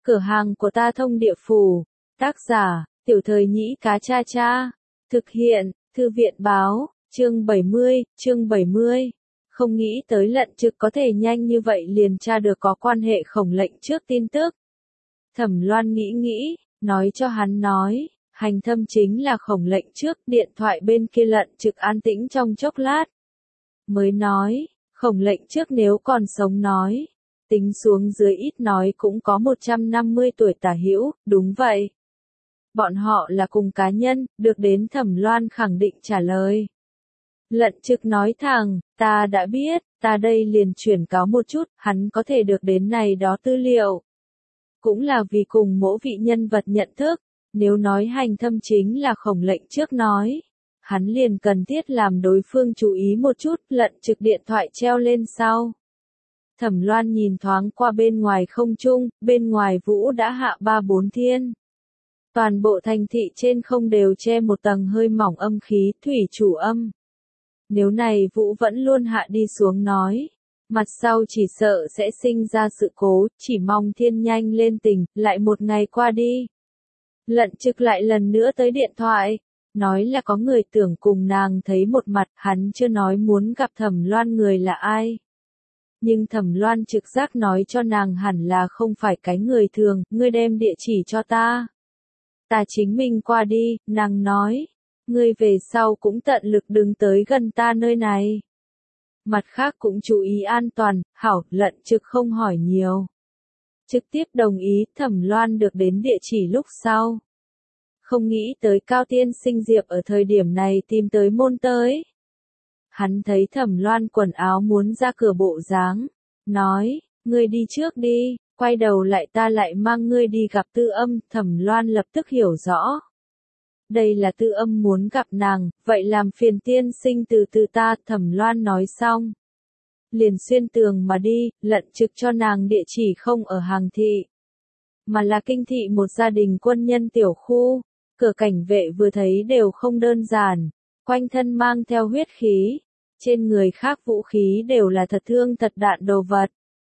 Cửa hàng của ta thông địa phủ. Tác giả, Tiểu Thời Nhĩ Cá Cha Cha. Thực hiện, Thư viện báo, chương 70. Không nghĩ tới Lận Trực có thể nhanh như vậy liền tra được có quan hệ Khổng Lệnh Trước tin tức. Thẩm Loan nghĩ, nói cho hắn nói, Hành Thâm chính là Khổng Lệnh Trước. Điện thoại bên kia Lận Trực an tĩnh trong chốc lát. Mới nói, Khổng Lệnh Trước nếu còn sống nói. Tính xuống dưới ít nói cũng có 150 tuổi tả hữu, đúng vậy. Bọn họ là cùng cá nhân, được đến Thẩm Loan khẳng định trả lời. Lận Trực nói thẳng, ta đã biết, ta đây liền chuyển cáo một chút, hắn có thể được đến này đó tư liệu. Cũng là vì cùng mỗi vị nhân vật nhận thức, nếu nói Hành Thâm chính là Khổng Lệnh Trước nói. Hắn liền cần thiết làm đối phương chú ý một chút, Lận Trực điện thoại treo lên sau. Thẩm Loan nhìn thoáng qua bên ngoài không trung, bên ngoài vũ đã hạ 3-4 thiên. Toàn bộ thành thị trên không đều che một tầng hơi mỏng âm khí, thủy chủ âm. Nếu này vũ vẫn luôn hạ đi xuống nói, mặt sau chỉ sợ sẽ sinh ra sự cố, chỉ mong thiên nhanh lên tình, lại một ngày qua đi. Lận Trực lại lần nữa tới điện thoại, nói là có người tưởng cùng nàng thấy một mặt, hắn chưa nói muốn gặp Thẩm Loan người là ai. Nhưng Thẩm Loan trực giác nói cho nàng hẳn là không phải cái người thường, ngươi đem địa chỉ cho ta. Ta chính mình qua đi, nàng nói, ngươi về sau cũng tận lực đừng tới gần ta nơi này. Mặt khác cũng chú ý an toàn, hảo, Lận Trực không hỏi nhiều. Trực tiếp đồng ý, Thẩm Loan được đến địa chỉ lúc sau. Không nghĩ tới Cao Tiên Sinh Diệp ở thời điểm này tìm tới môn tới. Hắn thấy Thẩm Loan quần áo muốn ra cửa bộ dáng, nói, ngươi đi trước đi, quay đầu lại ta lại mang ngươi đi gặp Tư Âm. Thẩm Loan lập tức hiểu rõ. Đây là Tư Âm muốn gặp nàng, vậy làm phiền tiên sinh từ từ ta. Thẩm Loan nói xong, liền xuyên tường mà đi. Lận Trực cho nàng địa chỉ không ở Hàng Thị, mà là Kinh Thị một gia đình quân nhân tiểu khu. Cửa cảnh vệ vừa thấy đều không đơn giản, quanh thân mang theo huyết khí, trên người khác vũ khí đều là thật thương thật đạn đồ vật.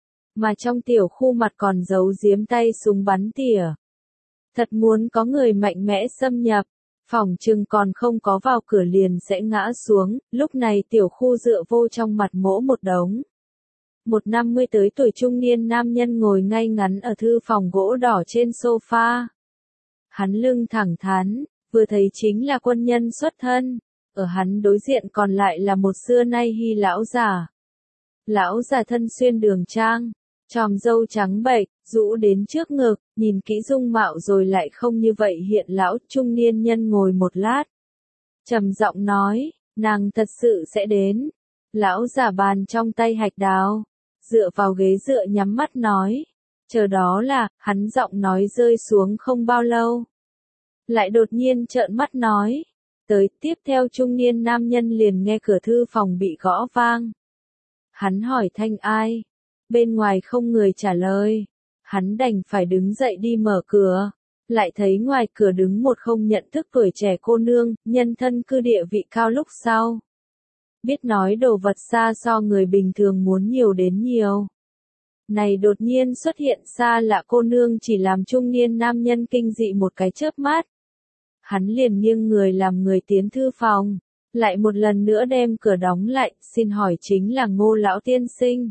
Mà trong tiểu khu mặt còn giấu giếm tay súng bắn tỉa. Thật muốn có người mạnh mẽ xâm nhập, phỏng chừng còn không có vào cửa liền sẽ ngã xuống. Lúc này tiểu khu dựa vô trong mặt mỗ một đống. Một 50 tới tuổi trung niên nam nhân ngồi ngay ngắn ở thư phòng gỗ đỏ trên sofa. Hắn lưng thẳng thắn, vừa thấy chính là quân nhân xuất thân. Ở hắn đối diện còn lại là một xưa nay hy lão già. Lão già thân xuyên đường trang, chòm râu trắng bệch, rũ đến trước ngực, nhìn kỹ dung mạo rồi lại không như vậy hiện lão. Trung niên nhân ngồi một lát, trầm giọng nói, nàng thật sự sẽ đến. Lão già bàn trong tay hạch đào, dựa vào ghế dựa nhắm mắt nói, chờ đó là. Hắn giọng nói rơi xuống không bao lâu, lại đột nhiên trợn mắt nói, tới. Tiếp theo trung niên nam nhân liền nghe cửa thư phòng bị gõ vang. Hắn hỏi thanh ai? Bên ngoài không người trả lời. Hắn đành phải đứng dậy đi mở cửa. Lại thấy ngoài cửa đứng một không nhận thức tuổi trẻ cô nương, nhân thân cư địa vị cao lúc sau. Biết nói đồ vật xa so người bình thường muốn nhiều đến nhiều. Này đột nhiên xuất hiện xa lạ cô nương chỉ làm trung niên nam nhân kinh dị một cái chớp mắt. Hắn liền nghiêng người làm người tiến thư phòng, lại một lần nữa đem cửa đóng lại, xin hỏi chính là Ngô lão tiên sinh.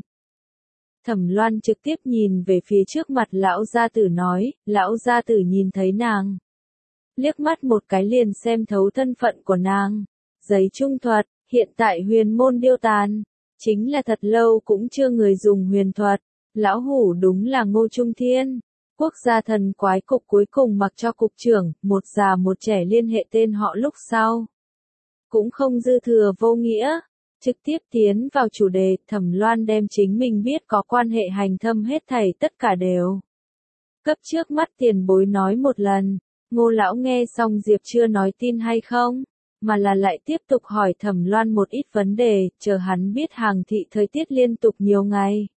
Thẩm Loan trực tiếp nhìn về phía trước mặt lão gia tử nói, lão gia tử nhìn thấy nàng. Liếc mắt một cái liền xem thấu thân phận của nàng. Giấy trung thuật, hiện tại huyền môn điêu tàn, chính là thật lâu cũng chưa người dùng huyền thuật. Lão hủ đúng là Ngô Trung Thiên. Quốc gia thần quái cục cuối cùng mặc cho cục trưởng, một già một trẻ liên hệ tên họ lúc sau. Cũng không dư thừa vô nghĩa, trực tiếp tiến vào chủ đề. Thẩm Loan đem chính mình biết có quan hệ Hành Thâm hết thảy tất cả đều cấp trước mắt tiền bối nói một lần. Ngô lão nghe xong Diệp chưa nói tin hay không, mà là lại tiếp tục hỏi Thẩm Loan một ít vấn đề, chờ hắn biết Hàng Thị thời tiết liên tục nhiều ngày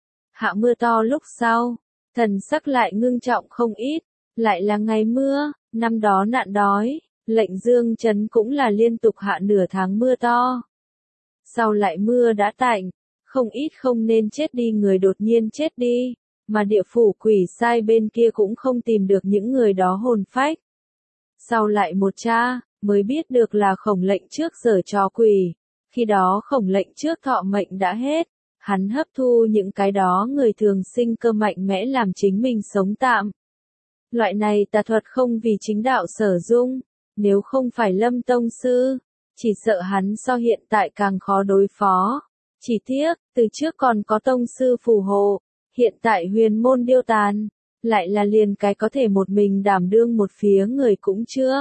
hạ mưa to lúc sau, thần sắc lại ngưng trọng không ít. Lại là ngày mưa, năm đó nạn đói, Lệnh Dương trấn cũng là liên tục hạ nửa tháng mưa to. Sau lại mưa đã tạnh, không ít không nên chết đi người đột nhiên chết đi. mà địa phủ quỷ sai bên kia cũng không tìm được những người đó hồn phách. Sau lại một tra, mới biết được là Khổng Lệnh trước giở trò quỷ, khi đó Khổng Lệnh trước thọ mệnh đã hết, hắn hấp thu những cái đó người thường sinh cơ mạnh mẽ làm chính mình sống tạm. Loại này tà thuật không vì chính đạo sở dung, nếu không phải Lâm Tông Sư, chỉ sợ hắn so hiện tại càng khó đối phó. Chỉ tiếc, từ trước còn có Tông Sư phù hộ, hiện tại huyền môn điêu tàn, lại là liền cái có thể một mình đảm đương một phía người cũng chưa.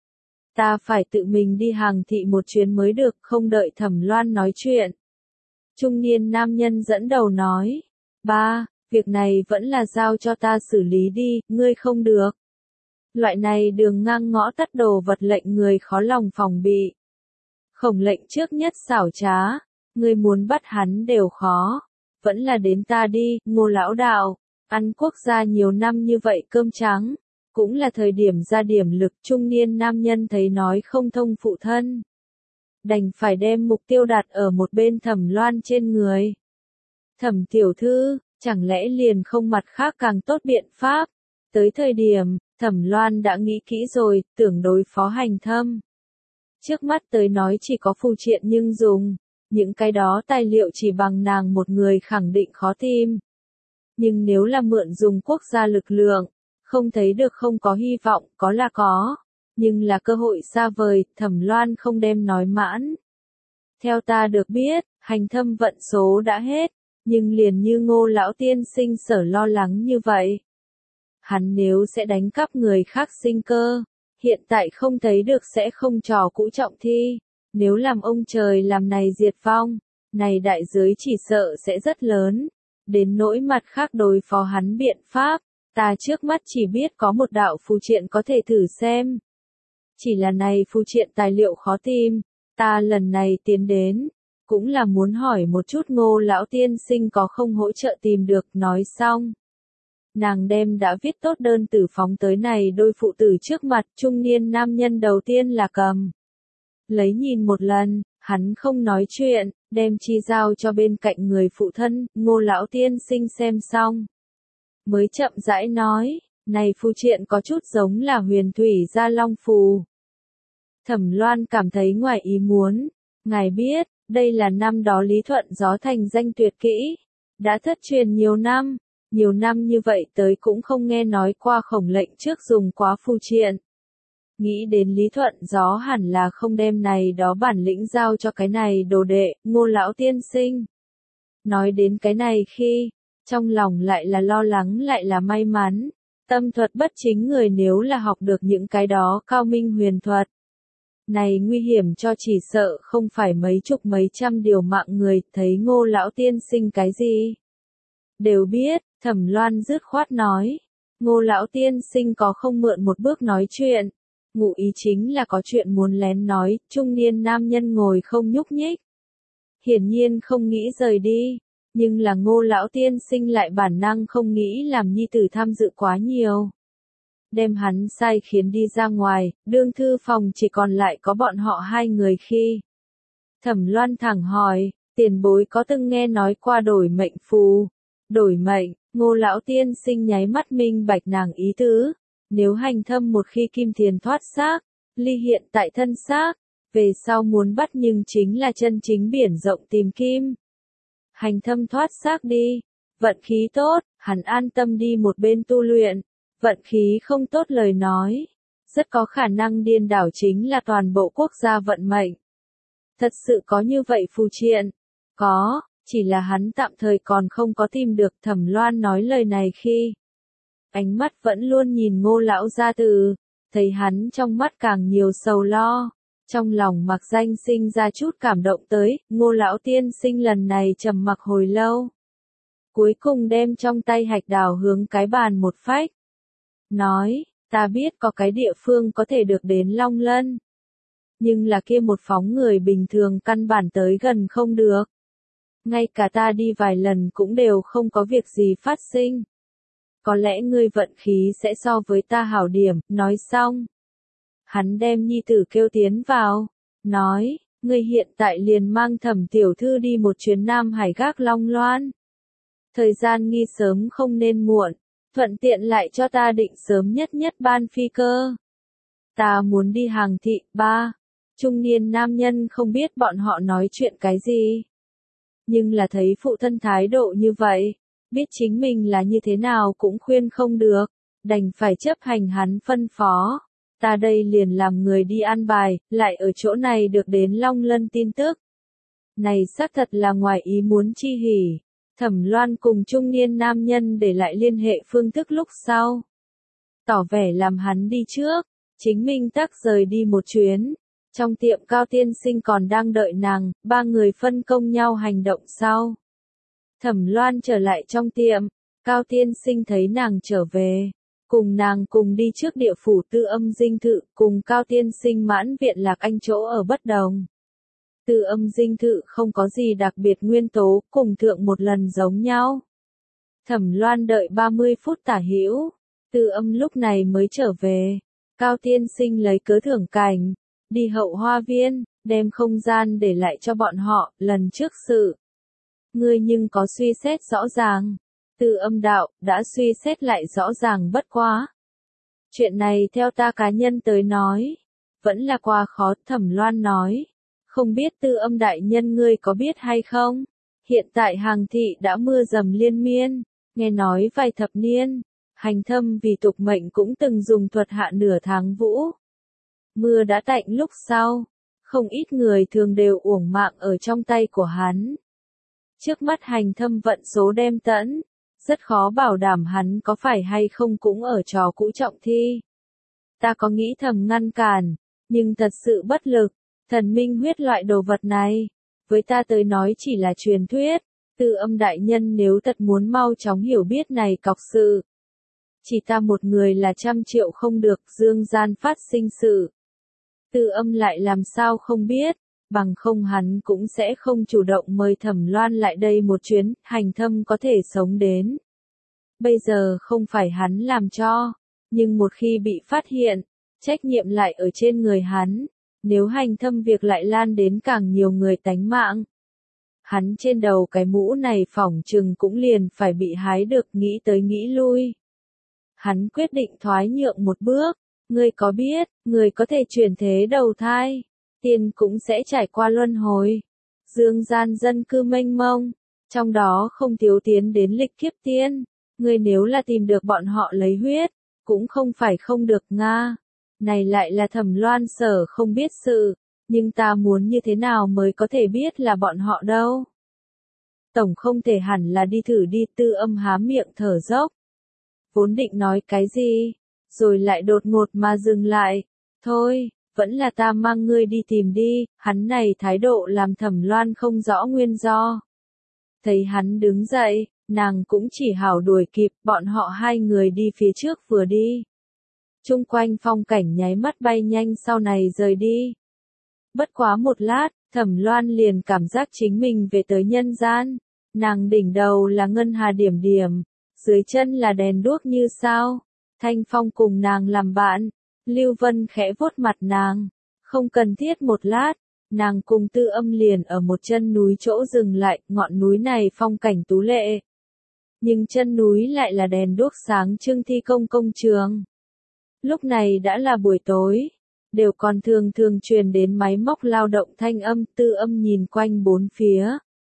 Ta phải tự mình đi hàng thị một chuyến mới được, không đợi Thẩm Loan nói chuyện. Trung niên nam nhân dẫn đầu nói, ba, việc này vẫn là giao cho ta xử lý đi, ngươi không được. Loại này đường ngang ngõ tắt đồ vật lệnh người khó lòng phòng bị. Khổng Lệnh trước nhất xảo trá, ngươi muốn bắt hắn đều khó, vẫn là đến ta đi, Ngô lão đạo, ăn quốc gia nhiều năm như vậy cơm trắng, cũng là thời điểm ra điểm lực. Trung niên nam nhân thấy nói không thông phụ thân, đành phải đem mục tiêu đặt ở một bên Thẩm Loan trên người. Thẩm tiểu thư, chẳng lẽ liền không mặt khác càng tốt biện pháp? Tới thời điểm, Thẩm Loan đã nghĩ kỹ rồi, tưởng đối phó Hành Thâm. Trước mắt tới nói chỉ có phù triện nhưng dùng, những cái đó tài liệu chỉ bằng nàng một người khẳng định khó tìm. Nhưng nếu là mượn dùng quốc gia lực lượng, không thấy được không có hy vọng, có là có, nhưng là cơ hội xa vời, Thẩm Loan không đem nói mãn. Theo ta được biết, Hành Thâm vận số đã hết, nhưng liền như Ngô lão tiên sinh sở lo lắng như vậy. Hắn nếu sẽ đánh cắp người khác sinh cơ, hiện tại không thấy được sẽ không trò cũ trọng thi, nếu làm ông trời làm này diệt vong, này đại giới chỉ sợ sẽ rất lớn, đến nỗi mặt khác đối phó hắn biện pháp, ta trước mắt chỉ biết có một đạo phù triện có thể thử xem. Chỉ là này phù triện tài liệu khó tìm, ta lần này tiến đến, cũng là muốn hỏi một chút Ngô lão tiên sinh có không hỗ trợ tìm được. Nói xong, nàng đem đã viết tốt đơn tử phóng tới này đôi phụ tử trước mặt. Trung niên nam nhân đầu tiên là cầm lấy nhìn một lần, hắn không nói chuyện, đem chi giao cho bên cạnh người phụ thân. Ngô lão tiên sinh xem xong, mới chậm rãi nói, này phù triện có chút giống là huyền thủy gia long phù. Thẩm Loan cảm thấy ngoài ý muốn, ngài biết, đây là năm đó Lý Thuận Gió thành danh tuyệt kỹ, đã thất truyền nhiều năm như vậy tới cũng không nghe nói qua Khổng Lệnh trước dùng quá phù triện. Nghĩ đến Lý Thuận Gió hẳn là không đem này đó bản lĩnh giao cho cái này đồ đệ, Ngô lão tiên sinh. Nói đến cái này khi, trong lòng lại là lo lắng lại là may mắn, tâm thuật bất chính người nếu là học được những cái đó cao minh huyền thuật. Này nguy hiểm cho chỉ sợ không phải mấy chục mấy trăm điều mạng người. Thấy Ngô lão tiên sinh cái gì đều biết, Thẩm Loan dứt khoát nói, Ngô lão tiên sinh có không mượn một bước nói chuyện. Ngụ ý chính là có chuyện muốn lén nói. Trung niên nam nhân ngồi không nhúc nhích, hiển nhiên không nghĩ rời đi, nhưng là Ngô lão tiên sinh lại bản năng không nghĩ làm nhi tử tham dự quá nhiều. Đem hắn sai khiến đi ra ngoài, đương thư phòng chỉ còn lại có bọn họ hai người khi. Thẩm Loan thẳng hỏi, tiền bối có từng nghe nói qua đổi mệnh phù? Đổi mệnh, Ngô lão tiên sinh nháy mắt minh bạch nàng ý tứ. Nếu Hành Thâm một khi kim thiền thoát xác, ly hiện tại thân xác, về sau muốn bắt nhưng chính là chân chính biển rộng tìm kim. Hành Thâm thoát xác đi, vận khí tốt, hắn an tâm đi một bên tu luyện. Vận khí không tốt lời nói, rất có khả năng điên đảo chính là toàn bộ quốc gia vận mệnh. Thật sự có như vậy phù triện? Có, chỉ là hắn tạm thời còn không có tìm được. Thẩm Loan nói lời này khi, ánh mắt vẫn luôn nhìn Ngô lão gia tử, thấy hắn trong mắt càng nhiều sầu lo, trong lòng mặc danh sinh ra chút cảm động tới. Ngô lão tiên sinh lần này trầm mặc hồi lâu, cuối cùng đem trong tay hạch đào hướng cái bàn một phách. Nói, ta biết có cái địa phương có thể được đến Long Lân. Nhưng là kia một phóng người bình thường căn bản tới gần không được. Ngay cả ta đi vài lần cũng đều không có việc gì phát sinh. Có lẽ ngươi vận khí sẽ so với ta hảo điểm. Nói xong, hắn đem nhi tử kêu tiến vào, nói, ngươi hiện tại liền mang Thẩm tiểu thư đi một chuyến Nam Hải gác Long Loan. Thời gian nghi sớm không nên muộn, thuận tiện lại cho ta định sớm nhất ban phi cơ. Ta muốn đi hàng thị, ba. Trung niên nam nhân không biết bọn họ nói chuyện cái gì. Nhưng là thấy phụ thân thái độ như vậy, biết chính mình là như thế nào cũng khuyên không được, đành phải chấp hành hắn phân phó. Ta đây liền làm người đi an bài, lại ở chỗ này được đến Long Lân tin tức. Này xác thật là ngoài ý muốn chi hỉ. Thẩm Loan cùng trung niên nam nhân để lại liên hệ phương thức lúc sau. Tỏ vẻ làm hắn đi trước, chính mình tắc rời đi một chuyến. Trong tiệm Cao Tiên Sinh còn đang đợi nàng, ba người phân công nhau hành động sau. Thẩm Loan trở lại trong tiệm, Cao Tiên Sinh thấy nàng trở về. Cùng nàng cùng đi trước địa phủ Tư Âm Dinh Thự, cùng Cao Tiên Sinh mãn viện Lạc Anh chỗ ở bất đồng. Tư Âm Dinh Thự không có gì đặc biệt nguyên tố, cùng thượng một lần giống nhau. Thẩm Loan đợi 30 phút tả hữu, Tư Âm lúc này mới trở về. Cao Tiên Sinh lấy cớ thưởng cảnh, đi hậu hoa viên, đem không gian để lại cho bọn họ, lần trước sự. Ngươi nhưng có suy xét rõ ràng. Tư Âm đạo, đã suy xét lại rõ ràng bất quá. Chuyện này theo ta cá nhân tới nói, vẫn là quá khó. Thẩm Loan nói. Không biết Tư Âm đại nhân ngươi có biết hay không? Hiện tại hàng thị đã mưa dầm liên miên, nghe nói vài thập niên, Hành Thâm vì tục mệnh cũng từng dùng thuật hạ nửa tháng vũ. Mưa đã tạnh lúc sau, không ít người thường đều uổng mạng ở trong tay của hắn. Trước mắt Hành Thâm vận số đem tẫn, rất khó bảo đảm hắn có phải hay không cũng ở trò cũ trọng thi. Ta có nghĩ thầm ngăn cản, nhưng thật sự bất lực. Thần minh huyết loại đồ vật này, với ta tới nói chỉ là truyền thuyết. Tư Âm đại nhân nếu thật muốn mau chóng hiểu biết này cọc sự. Chỉ ta một người là 100 triệu không được, dương gian phát sinh sự. Tư Âm lại làm sao không biết, bằng không hắn cũng sẽ không chủ động mời Thẩm Loan lại đây một chuyến, Hành Thâm có thể sống đến. Bây giờ không phải hắn làm cho, nhưng một khi bị phát hiện, trách nhiệm lại ở trên người hắn. Nếu Hành Thâm việc lại lan đến càng nhiều người tánh mạng, hắn trên đầu cái mũ này phỏng chừng cũng liền phải bị hái được, nghĩ tới nghĩ lui. Hắn quyết định thoái nhượng một bước, ngươi có biết, người có thể chuyển thế đầu thai, tiên cũng sẽ trải qua luân hồi. Dương gian dân cư mênh mông, trong đó không thiếu tiến đến lịch kiếp tiên, ngươi nếu là tìm được bọn họ lấy huyết, cũng không phải không được nga. Này lại là Thẩm Loan sở không biết sự, nhưng ta muốn như thế nào mới có thể biết là bọn họ đâu. Tổng không thể hẳn là đi thử đi. Tư Âm há miệng thở dốc. Vốn định nói cái gì, rồi lại đột ngột mà dừng lại. Thôi, vẫn là ta mang ngươi đi tìm đi. Hắn này thái độ làm Thẩm Loan không rõ nguyên do. Thấy hắn đứng dậy, nàng cũng chỉ hảo đuổi kịp, bọn họ hai người đi phía trước vừa đi. Chung quanh phong cảnh nháy mắt bay nhanh sau này rời đi. Bất quá một lát, Thẩm Loan liền cảm giác chính mình về tới nhân gian. Nàng đỉnh đầu là ngân hà điểm điểm, dưới chân là đèn đuốc như sao. Thanh Phong cùng nàng làm bạn, Lưu Vân khẽ vuốt mặt nàng. Không cần thiết một lát, nàng cùng Tư Âm liền ở một chân núi chỗ dừng lại, ngọn núi này phong cảnh tú lệ. Nhưng chân núi lại là đèn đuốc sáng trưng thi công công trường. Lúc này đã là buổi tối, đều còn thường truyền đến máy móc lao động thanh âm. Tư Âm nhìn quanh bốn phía.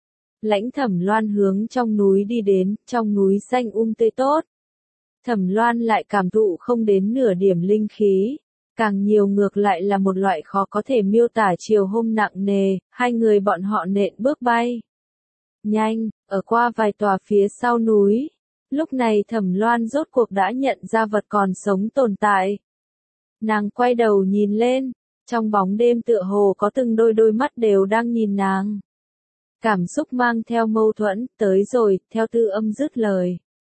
Lãnh Thẩm Loan hướng trong núi đi đến, trong núi xanh tươi tốt. Thẩm Loan lại cảm thụ không đến nửa điểm linh khí, càng nhiều ngược lại là một loại khó có thể miêu tả chiều hôm nặng nề, hai người bọn họ nện bước bay. Nhanh, ở qua vài tòa phía sau núi. Lúc này Thẩm Loan rốt cuộc đã nhận ra vật còn sống tồn tại. Nàng quay đầu nhìn lên, trong bóng đêm tựa hồ có từng đôi mắt đều đang nhìn nàng. Cảm xúc mang theo mâu thuẫn, tới rồi, theo Tư Âm dứt lời.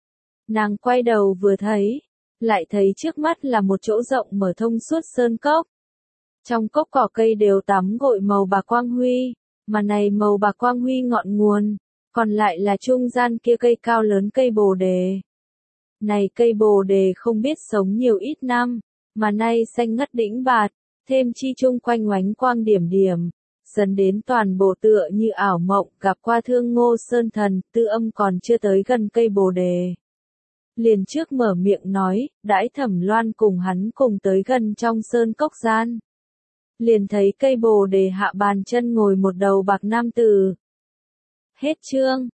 Nàng quay đầu vừa thấy, lại thấy trước mắt là một chỗ rộng mở thông suốt sơn cốc. Trong cốc cỏ cây đều tắm gội màu bạc quang huy, mà này màu bạc quang huy ngọn nguồn, còn lại là trung gian kia cây cao lớn cây bồ đề. Này cây bồ đề không biết sống nhiều ít năm, mà nay xanh ngắt đĩnh bạt, thêm chi chung quanh oánh quang điểm điểm, dần đến toàn bộ tựa như ảo mộng, gặp qua Thương Ngô Sơn Thần, Tư Âm còn chưa tới gần cây bồ đề. Liền trước mở miệng nói, đãi Thẩm Loan cùng hắn cùng tới gần trong sơn cốc gian. Liền thấy cây bồ đề hạ bàn chân ngồi một đầu bạc nam tử. Hết chương.